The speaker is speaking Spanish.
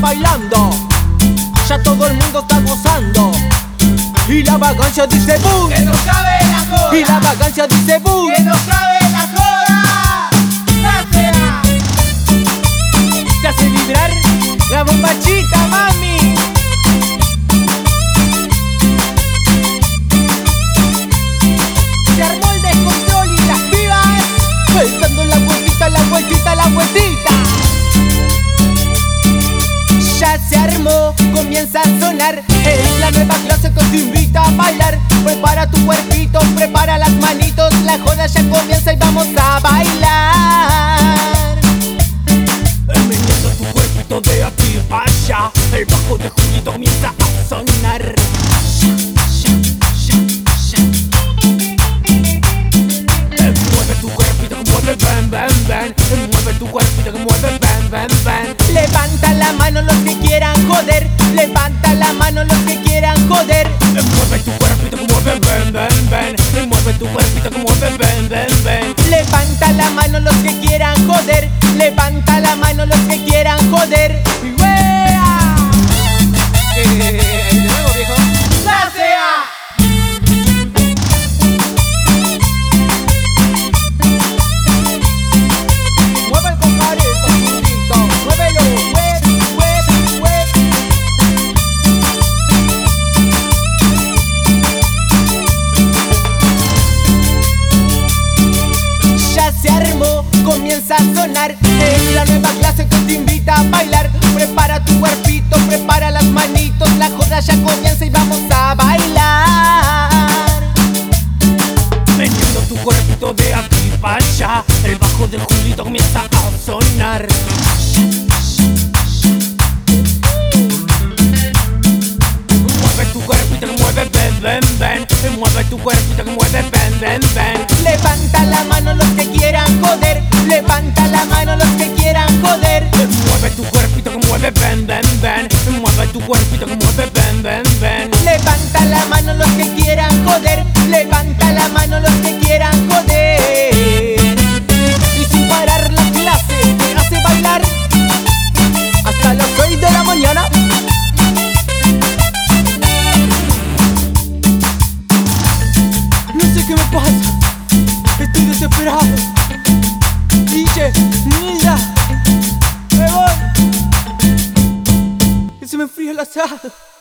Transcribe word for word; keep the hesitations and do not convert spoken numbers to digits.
bailando, ya todo el mundo está gozando. Y la vagancia dice boom, que no sabe la joda. y la vagancia dice boom, que no sabe la joda. Gracias. te hace vibrar la bombachita, mami. Se armó el descontrol y las pibas pensando la vueltita, la vueltita, la vueltita. Ya se armó, comienza a sonar. Es la nueva clase que te invita a bailar. Prepara tu cuerpito, prepara las manitos. La joda ya comienza y vamos a bailar. Meneando tu cuerpito de aquí para allá. El bajo de Julito comienza a sonar. Mueve tu cuerpito que mueve, ven, ven, ven. Mueve tu cuerpito que mueve, ven, ven, ven. Levanta la mano los que quieran joder. Levanta la mano los que quieran joder. Mueve tu cuerpito que mueve, ven, ven, ven. Mueve tu cuerpito que mueve, ven, ven, ven. Levanta la mano los que quieran joder. Levanta la mano los que quieran joder. ¡Y wea! Eh, de nuevo, viejo. Gracias. Mueve el compadrito, Julito, muévelo, web, web, web. Ya se armó, comienza a sonar. Es la nueva clase que te invita a bailar. Prepara tu cuerpito, prepara las manitos. La joda ya comienza y vamos a bailar. Meneando tu cuerpito de aquí para allá. El bajo del Julito comienza a sonar. Mueve tu cuerpito que mueve, ven, ven, ven. Mueve tu cuerpito que mueve, ven, ven, ven. Levanta la mano los que quieran joder. Levanta la mano los que quieran joder. Mueve tu cuerpito que mueve, ven, ven, ven. Mueve tu cuerpito que mueve, ven, ven, ven. Levanta la mano los que quieran joder. Levanta la mano los que quieran joder. Y sin parar la clase te hace bailar hasta las seis de la mañana. No sé qué me pasa, estoy desesperado. D J, Nilda, me voy. Que se me enfría el asado.